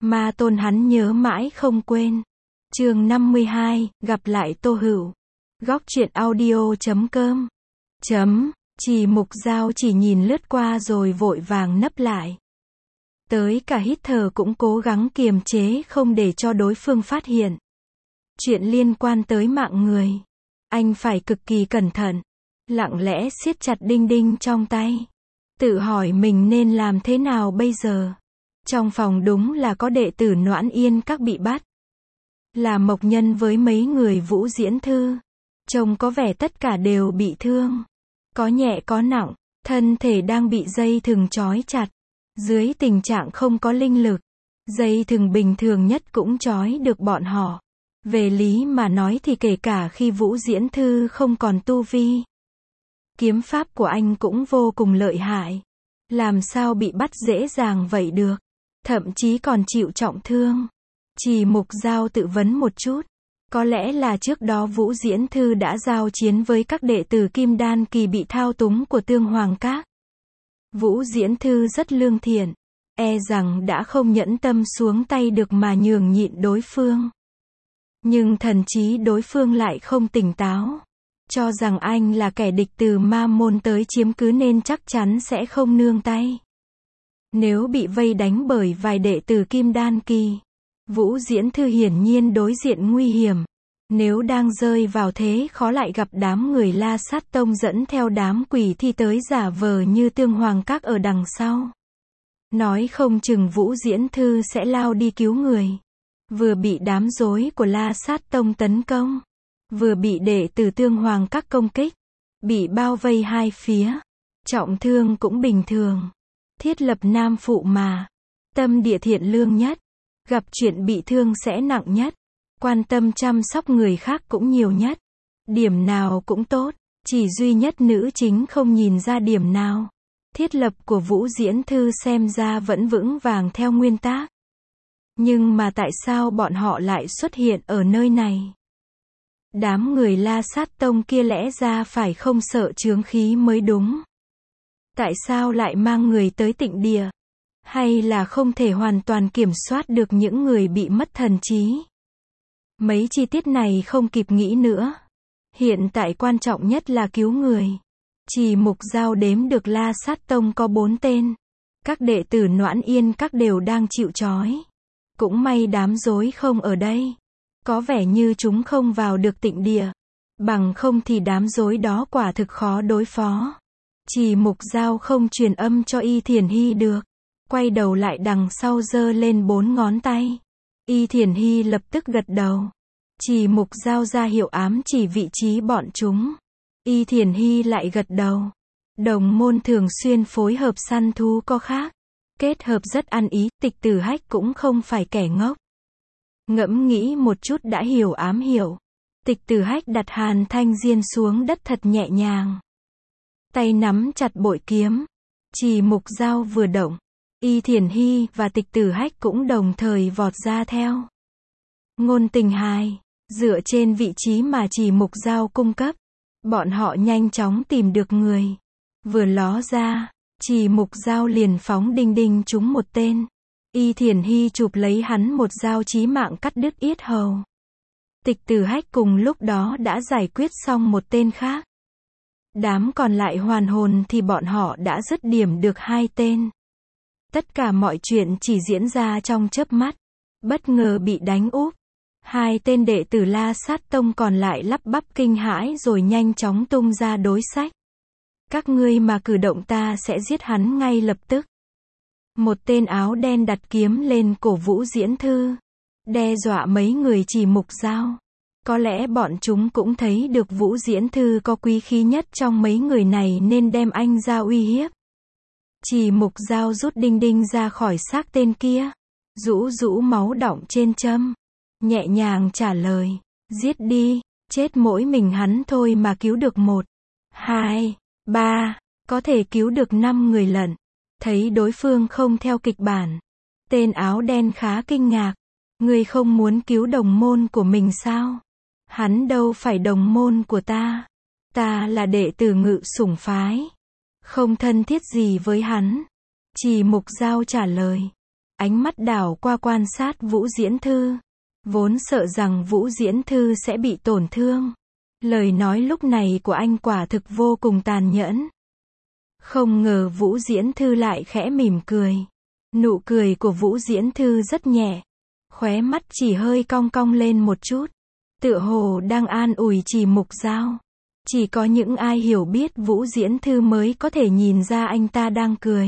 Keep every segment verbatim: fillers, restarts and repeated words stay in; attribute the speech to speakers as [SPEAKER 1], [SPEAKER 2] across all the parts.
[SPEAKER 1] Ma tôn hắn nhớ mãi không quên. Chương năm mươi hai, gặp lại Tô Hữu. Góc truyện audio chấm com. Chấm, Trì Mục Dao chỉ nhìn lướt qua rồi vội vàng nấp lại. Tới cả hít thở cũng cố gắng kiềm chế không để cho đối phương phát hiện. Chuyện liên quan tới mạng người, anh phải cực kỳ cẩn thận. Lặng lẽ siết chặt đinh đinh trong tay. Tự hỏi mình nên làm thế nào bây giờ. Trong phòng đúng là có đệ tử Noãn Yên Các bị bắt. Là Mộc Nhân với mấy người Vũ Diễn Thư. Trông có vẻ tất cả đều bị thương. Có nhẹ có nặng, thân thể đang bị dây thừng trói chặt. Dưới tình trạng không có linh lực, dây thừng bình thường nhất cũng trói được bọn họ. Về lý mà nói thì kể cả khi Vũ Diễn Thư không còn tu vi, kiếm pháp của anh cũng vô cùng lợi hại. Làm sao bị bắt dễ dàng vậy được? Thậm chí còn chịu trọng thương. Trì Mục Dao tự vấn một chút. Có lẽ là trước đó Vũ Diễn Thư đã giao chiến với các đệ tử Kim Đan kỳ bị thao túng của Tương Hoàng Các. Vũ Diễn Thư rất lương thiện. E rằng đã không nhẫn tâm xuống tay được mà nhường nhịn đối phương. Nhưng thần trí đối phương lại không tỉnh táo. Cho rằng anh là kẻ địch từ ma môn tới chiếm cứ nên chắc chắn sẽ không nương tay. Nếu bị vây đánh bởi vài đệ tử Kim Đan kỳ, Vũ Diễn Thư hiển nhiên đối diện nguy hiểm. Nếu đang rơi vào thế khó lại gặp đám người La Sát Tông dẫn theo đám quỷ thi tới giả vờ như Tương Hoàng Các ở đằng sau. Nói không chừng Vũ Diễn Thư sẽ lao đi cứu người. Vừa bị đám rối của La Sát Tông tấn công, vừa bị đệ tử Tương Hoàng Các công kích, bị bao vây hai phía. Trọng thương cũng bình thường. Thiết lập nam phụ mà. Tâm địa thiện lương nhất. Gặp chuyện bị thương sẽ nặng nhất. Quan tâm chăm sóc người khác cũng nhiều nhất. Điểm nào cũng tốt. Chỉ duy nhất nữ chính không nhìn ra điểm nào. Thiết lập của Vũ Diễn Thư xem ra vẫn vững vàng theo nguyên tắc. Nhưng mà tại sao bọn họ lại xuất hiện ở nơi này? Đám người La Sát Tông kia lẽ ra phải không sợ chướng khí mới đúng. Tại sao lại mang người tới Tịnh Địa? Hay là không thể hoàn toàn kiểm soát được những người bị mất thần trí? Mấy chi tiết này không kịp nghĩ nữa. Hiện tại quan trọng nhất là cứu người. Trì Mục Dao đếm được La Sát Tông có bốn tên. Các đệ tử Noãn Yên Các đều đang chịu trói. Cũng may đám rối không ở đây. Có vẻ như chúng không vào được Tịnh Địa. Bằng không thì đám rối đó quả thực khó đối phó. Trì Mục Dao không truyền âm cho Y Thiển Hy được. Quay đầu lại đằng sau giơ lên bốn ngón tay. Y Thiển Hy lập tức gật đầu. Trì Mục Dao ra hiệu ám chỉ vị trí bọn chúng. Y Thiển Hy lại gật đầu. Đồng môn thường xuyên phối hợp săn thú có khác. Kết hợp rất ăn ý. Tịch Tử Hách cũng không phải kẻ ngốc. Ngẫm nghĩ một chút đã hiểu ám hiểu. Tịch Tử Hách đặt Hàn Thanh Diên xuống đất thật nhẹ nhàng. Tay nắm chặt bội kiếm. Trì Mục Dao vừa động, Y Thiển Hy và Tịch Tử Hách cũng đồng thời vọt ra theo. Ngôn Tình Hài, dựa trên vị trí mà Trì Mục Dao cung cấp, bọn họ nhanh chóng tìm được người. Vừa ló ra, Trì Mục Dao liền phóng đinh đinh trúng một tên. Y Thiển Hy chụp lấy hắn một dao chí mạng cắt đứt yết hầu. Tịch Tử Hách cùng lúc đó đã giải quyết xong một tên khác. Đám còn lại hoàn hồn thì bọn họ đã dứt điểm được hai tên. Tất cả mọi chuyện chỉ diễn ra trong chớp mắt. Bất ngờ bị đánh úp. Hai tên đệ tử La Sát Tông còn lại lắp bắp kinh hãi rồi nhanh chóng tung ra đối sách. Các ngươi mà cử động ta sẽ giết hắn ngay lập tức. Một tên áo đen đặt kiếm lên cổ Vũ Diễn Thư. Đe dọa mấy người Trì Mục Dao. Có lẽ bọn chúng cũng thấy được Vũ Diễn Thư có quý khí nhất trong mấy người này nên đem anh ra uy hiếp. Trì Mục Dao rút đinh đinh ra khỏi xác tên kia. Rũ rũ máu đọng trên châm. Nhẹ nhàng trả lời. Giết đi, chết mỗi mình hắn thôi mà cứu được một, hai, ba, có thể cứu được năm người lận. Thấy đối phương không theo kịch bản. Tên áo đen khá kinh ngạc. Ngươi không muốn cứu đồng môn của mình sao? Hắn đâu phải đồng môn của ta. Ta là đệ tử Ngự Sủng phái. Không thân thiết gì với hắn. Trì Mục Dao trả lời. ánh mắt đảo qua quan sát Vũ Diễn Thư. Vốn sợ rằng Vũ Diễn Thư sẽ bị tổn thương. Lời nói lúc này của anh quả thực vô cùng tàn nhẫn. Không ngờ Vũ Diễn Thư lại khẽ mỉm cười. Nụ cười của Vũ Diễn Thư rất nhẹ. Khóe mắt chỉ hơi cong cong lên một chút. Tựa hồ đang an ủi Trì Mục Dao. Chỉ có những ai hiểu biết Vũ Diễn Thư mới có thể nhìn ra anh ta đang cười.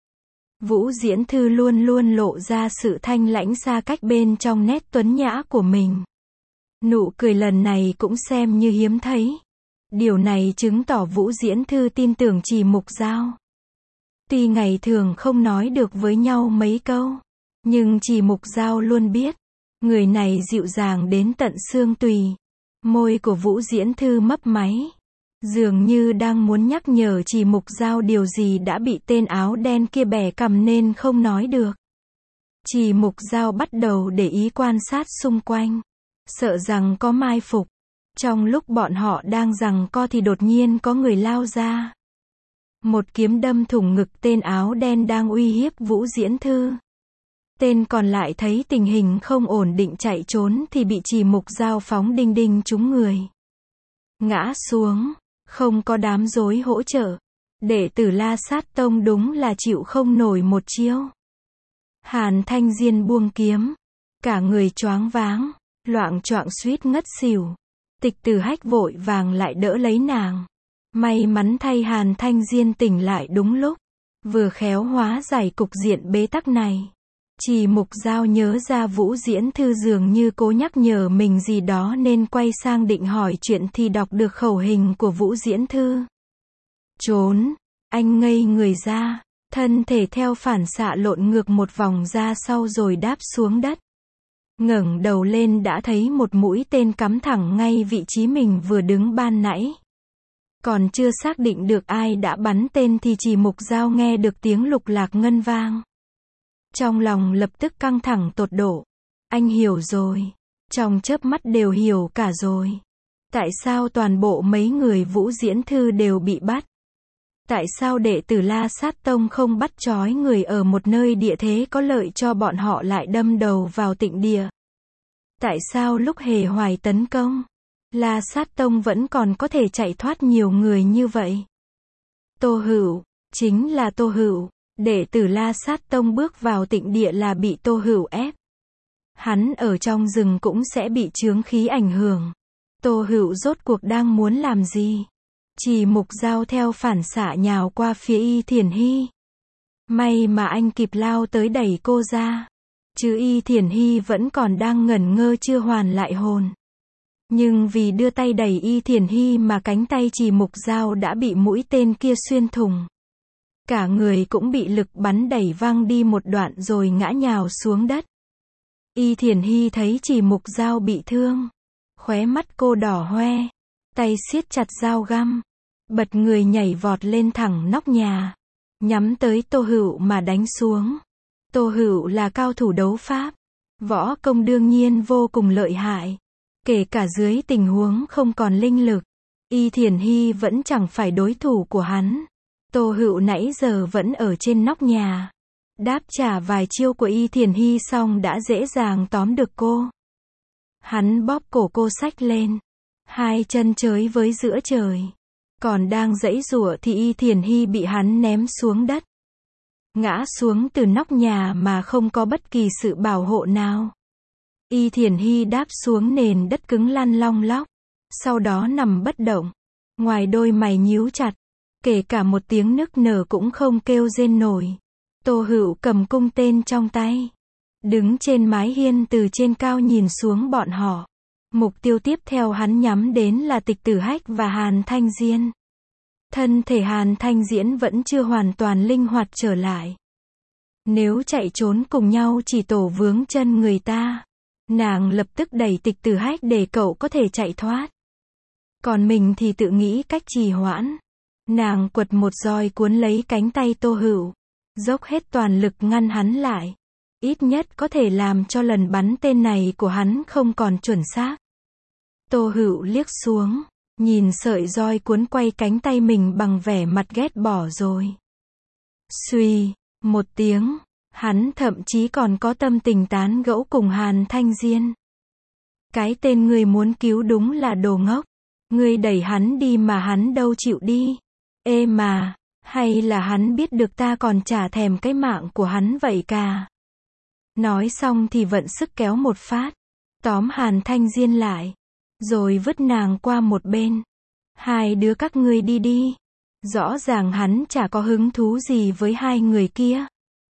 [SPEAKER 1] Vũ Diễn Thư luôn luôn lộ ra sự thanh lãnh xa cách bên trong nét tuấn nhã của mình. Nụ cười lần này cũng xem như hiếm thấy. Điều này chứng tỏ Vũ Diễn Thư tin tưởng Trì Mục Dao. Tuy ngày thường không nói được với nhau mấy câu, nhưng Trì Mục Dao luôn biết, người này dịu dàng đến tận xương tùy. Môi của Vũ Diễn Thư mấp máy, dường như đang muốn nhắc nhở Trì Mục Dao điều gì đã bị tên áo đen kia bẻ cằm nên không nói được. Trì Mục Dao bắt đầu để ý quan sát xung quanh, sợ rằng có mai phục. Trong lúc bọn họ đang giằng co thì đột nhiên có người lao ra. Một kiếm đâm thủng ngực tên áo đen đang uy hiếp Vũ Diễn Thư. Tên còn lại thấy tình hình không ổn định chạy trốn thì bị Trì Mục Dao phóng đinh đinh trúng người. Ngã xuống, không có đám rối hỗ trợ. Đệ tử La Sát Tông đúng là chịu không nổi một chiêu. Hàn Thanh Diên buông kiếm, cả người choáng váng, loạng choạng suýt ngất xỉu. Tịch Tử Hách vội vàng lại đỡ lấy nàng. May mắn thay Hàn Thanh Diên tỉnh lại đúng lúc, vừa khéo hóa giải cục diện bế tắc này. Trì Mục Dao nhớ ra Vũ Diễn Thư dường như cố nhắc nhở mình gì đó nên quay sang định hỏi chuyện thì đọc được khẩu hình của Vũ Diễn Thư. Trốn, anh ngây người ra, thân thể theo phản xạ lộn ngược một vòng ra sau rồi đáp xuống đất. Ngẩng đầu lên đã thấy một mũi tên cắm thẳng ngay vị trí mình vừa đứng ban nãy. Còn chưa xác định được ai đã bắn tên thì Trì Mục Dao nghe được tiếng lục lạc ngân vang. Trong lòng lập tức căng thẳng tột độ. Anh hiểu rồi. Trong chớp mắt đều hiểu cả rồi. Tại sao toàn bộ mấy người Vũ Diễn Thư đều bị bắt? Tại sao đệ tử La Sát Tông không bắt trói người ở một nơi địa thế có lợi cho bọn họ lại đâm đầu vào Tịnh Địa? Tại sao lúc Hề Hoài tấn công, La Sát Tông vẫn còn có thể chạy thoát nhiều người như vậy? Tô Hữu, chính là Tô Hữu. Đệ tử La Sát Tông bước vào Tịnh Địa là bị Tô Hữu ép. Hắn ở trong rừng cũng sẽ bị chướng khí ảnh hưởng. Tô Hữu rốt cuộc đang muốn làm gì? Trì Mục Dao theo phản xạ nhào qua phía Y Thiển Hy. May mà anh kịp lao tới đẩy cô ra. Chứ Y Thiển Hy vẫn còn đang ngẩn ngơ chưa hoàn lại hồn. Nhưng vì đưa tay đẩy Y Thiển Hy mà cánh tay Trì Mục Dao đã bị mũi tên kia xuyên thủng. Cả người cũng bị lực bắn đẩy văng đi một đoạn rồi ngã nhào xuống đất. Y Thiển Hy thấy Trì Mục Dao bị thương. Khóe mắt cô đỏ hoe. Tay siết chặt dao găm. Bật người nhảy vọt lên thẳng nóc nhà. Nhắm tới Tô Hữu mà đánh xuống. Tô Hữu là cao thủ đấu pháp. Võ công đương nhiên vô cùng lợi hại. Kể cả dưới tình huống không còn linh lực, Y Thiển Hy vẫn chẳng phải đối thủ của hắn. Tô Hữu nãy giờ vẫn ở trên nóc nhà. Đáp trả vài chiêu của Y Thiển Hy xong đã dễ dàng tóm được cô. Hắn bóp cổ cô xách lên. Hai chân chới với giữa trời. Còn đang giãy giụa thì Y Thiển Hy bị hắn ném xuống đất. Ngã xuống từ nóc nhà mà không có bất kỳ sự bảo hộ nào. Y Thiển Hy đáp xuống nền đất cứng lăn long lóc. Sau đó nằm bất động. Ngoài đôi mày nhíu chặt. Kể cả một tiếng nức nở cũng không kêu rên nổi. Tô Hữu cầm cung tên trong tay. Đứng trên mái hiên từ trên cao nhìn xuống bọn họ. Mục tiêu tiếp theo hắn nhắm đến là Tịch Tử Hách và Hàn Thanh Diên. Thân thể Hàn Thanh Diên vẫn chưa hoàn toàn linh hoạt trở lại. Nếu chạy trốn cùng nhau chỉ tổ vướng chân người ta. Nàng lập tức đẩy Tịch Tử Hách để cậu có thể chạy thoát. Còn mình thì tự nghĩ cách trì hoãn. Nàng quật một roi cuốn lấy cánh tay Tô Hữu. Dốc hết toàn lực ngăn hắn lại. Ít nhất có thể làm cho lần bắn tên này của hắn không còn chuẩn xác. Tô Hữu liếc xuống. Nhìn sợi roi cuốn quay cánh tay mình bằng vẻ mặt ghét bỏ rồi. Xuy, một tiếng. Hắn thậm chí còn có tâm tình tán gẫu cùng Hàn Thanh Diên. Cái tên ngươi muốn cứu đúng là đồ ngốc. Ngươi đẩy hắn đi mà hắn đâu chịu đi. Ê mà, hay là hắn biết được ta còn chả thèm cái mạng của hắn vậy cả. Nói xong thì vận sức kéo một phát, tóm Hàn Thanh Diên lại, rồi vứt nàng qua một bên. Hai đứa các ngươi đi đi. Rõ ràng hắn chả có hứng thú gì với hai người kia.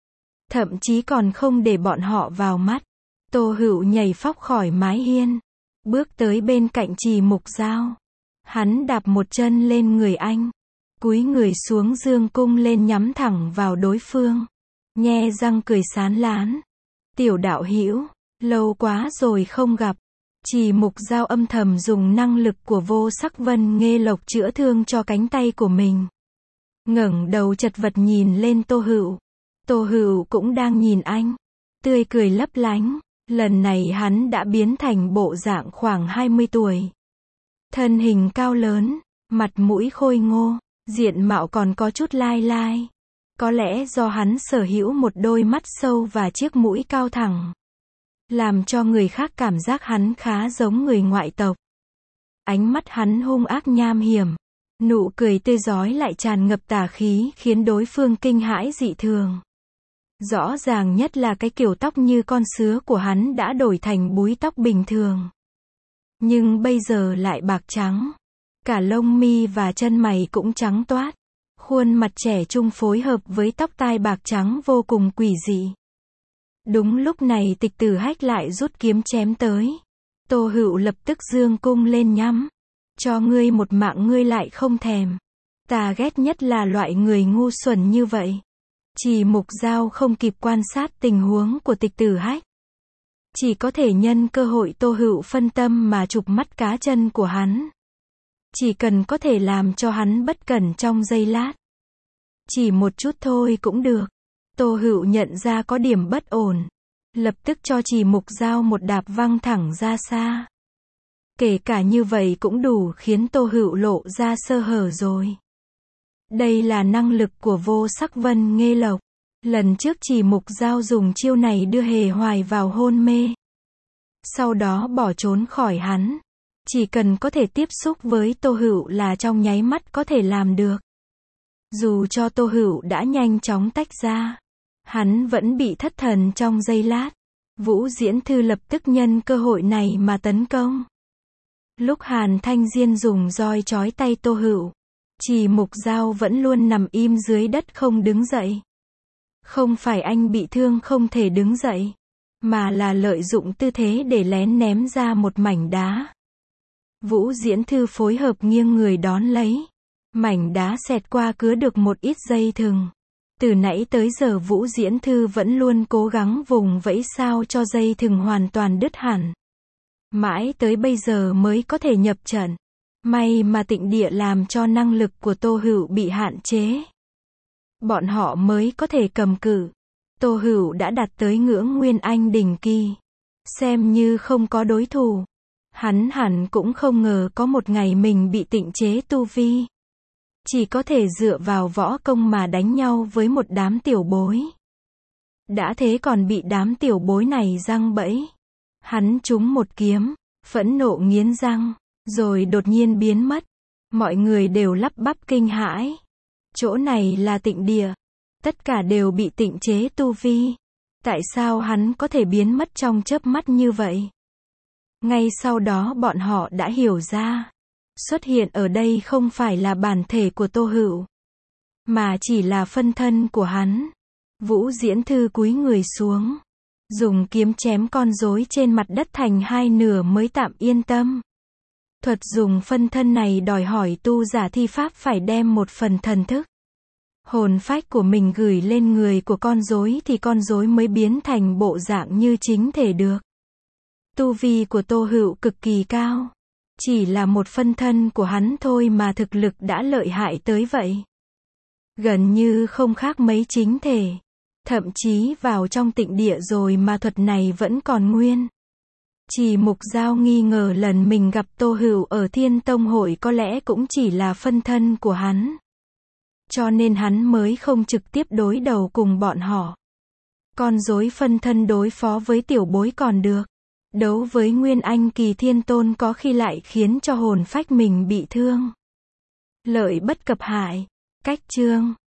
[SPEAKER 1] Thậm chí còn không để bọn họ vào mắt. Tô Hữu nhảy phóc khỏi mái hiên, bước tới bên cạnh Trì Mục Dao. Hắn đạp một chân lên người anh, cúi người xuống dương cung lên nhắm thẳng vào đối phương, nhe răng cười sán lán. Tiểu đạo hữu, lâu quá rồi không gặp. Trì Mục Dao âm thầm dùng năng lực của Vô Sắc Vân Nghê Lộc chữa thương cho cánh tay của mình. Ngẩng đầu chật vật nhìn lên Tô Hữu. Tô Hữu cũng đang nhìn anh, tươi cười lấp lánh. Lần này hắn đã biến thành bộ dạng khoảng hai mươi tuổi. Thân hình cao lớn, mặt mũi khôi ngô, diện mạo còn có chút lai lai. Có lẽ do hắn sở hữu một đôi mắt sâu và chiếc mũi cao thẳng, làm cho người khác cảm giác hắn khá giống người ngoại tộc. Ánh mắt hắn hung ác nham hiểm, nụ cười tươi rói lại tràn ngập tà khí khiến đối phương kinh hãi dị thường. Rõ ràng nhất là cái kiểu tóc như con sứa của hắn đã đổi thành búi tóc bình thường. Nhưng bây giờ lại bạc trắng. Cả lông mi và chân mày cũng trắng toát. Khuôn mặt trẻ trung phối hợp với tóc tai bạc trắng vô cùng quỷ dị. Đúng lúc này Tịch Tử Hách lại rút kiếm chém tới. Tô Hữu lập tức dương cung lên nhắm. Cho ngươi một mạng ngươi lại không thèm. Ta ghét nhất là loại người ngu xuẩn như vậy. Trì Mục Dao không kịp quan sát tình huống của Tịch Tử Hách, chỉ có thể nhân cơ hội Tô Hữu phân tâm mà chụp mắt cá chân của hắn. Chỉ cần có thể làm cho hắn bất cẩn trong giây lát, chỉ một chút thôi cũng được. Tô Hữu nhận ra có điểm bất ổn, lập tức cho Trì Mục Dao một đạp văng thẳng ra xa. Kể cả như vậy cũng đủ khiến Tô Hữu lộ ra sơ hở rồi. Đây là năng lực của Vô Sắc Vân Nghê Lộc. Lần trước Trì Mục Dao dùng chiêu này đưa Hề Hoài vào hôn mê, sau đó bỏ trốn khỏi hắn. Chỉ cần có thể tiếp xúc với Tô Hữu là trong nháy mắt có thể làm được. Dù cho Tô Hữu đã nhanh chóng tách ra, hắn vẫn bị thất thần trong giây lát. Vũ Diễn Thư lập tức nhân cơ hội này mà tấn công. Lúc Hàn Thanh Diên dùng roi trói tay Tô Hữu, Trì Mục Dao vẫn luôn nằm im dưới đất không đứng dậy. Không phải anh bị thương không thể đứng dậy, mà là lợi dụng tư thế để lén ném ra một mảnh đá. Vũ Diễn Thư phối hợp nghiêng người đón lấy. Mảnh đá xẹt qua cứa được một ít dây thừng. Từ nãy tới giờ Vũ Diễn Thư vẫn luôn cố gắng vùng vẫy sao cho dây thừng hoàn toàn đứt hẳn. Mãi tới bây giờ mới có thể nhập trận. May mà Tịnh Địa làm cho năng lực của Tô Hữu bị hạn chế, bọn họ mới có thể cầm cự. Tô Hữu đã đạt tới ngưỡng Nguyên Anh đỉnh kỳ, xem như không có đối thủ. Hắn hẳn cũng không ngờ có một ngày mình bị tịnh chế tu vi, chỉ có thể dựa vào võ công mà đánh nhau với một đám tiểu bối. Đã thế còn bị đám tiểu bối này giăng bẫy. Hắn trúng một kiếm, phẫn nộ nghiến răng, rồi đột nhiên biến mất. Mọi người đều lắp bắp kinh hãi. Chỗ này là Tịnh Địa. Tất cả đều bị tịnh chế tu vi. Tại sao hắn có thể biến mất trong chớp mắt như vậy? Ngay sau đó bọn họ đã hiểu ra. Xuất hiện ở đây không phải là bản thể của Tô Hữu, mà chỉ là phân thân của hắn. Vũ Diễn Thư cúi người xuống, dùng kiếm chém con rối trên mặt đất thành hai nửa mới tạm yên tâm. Thuật dùng phân thân này đòi hỏi tu giả thi pháp phải đem một phần thần thức, hồn phách của mình gửi lên người của con rối thì con rối mới biến thành bộ dạng như chính thể được. Tu vi của Tô Hữu cực kỳ cao. Chỉ là một phân thân của hắn thôi mà thực lực đã lợi hại tới vậy. Gần như không khác mấy chính thể. Thậm chí vào trong Tịnh Địa rồi mà thuật này vẫn còn nguyên. Trì Mục Dao nghi ngờ lần mình gặp Tô Hữu ở Thiên Tông Hội có lẽ cũng chỉ là phân thân của hắn. Cho nên hắn mới không trực tiếp đối đầu cùng bọn họ. Con rối phân thân đối phó với tiểu bối còn được. Đấu với Nguyên Anh kỳ thiên tôn có khi lại khiến cho hồn phách mình bị thương. Lợi bất cập hại. Cách chương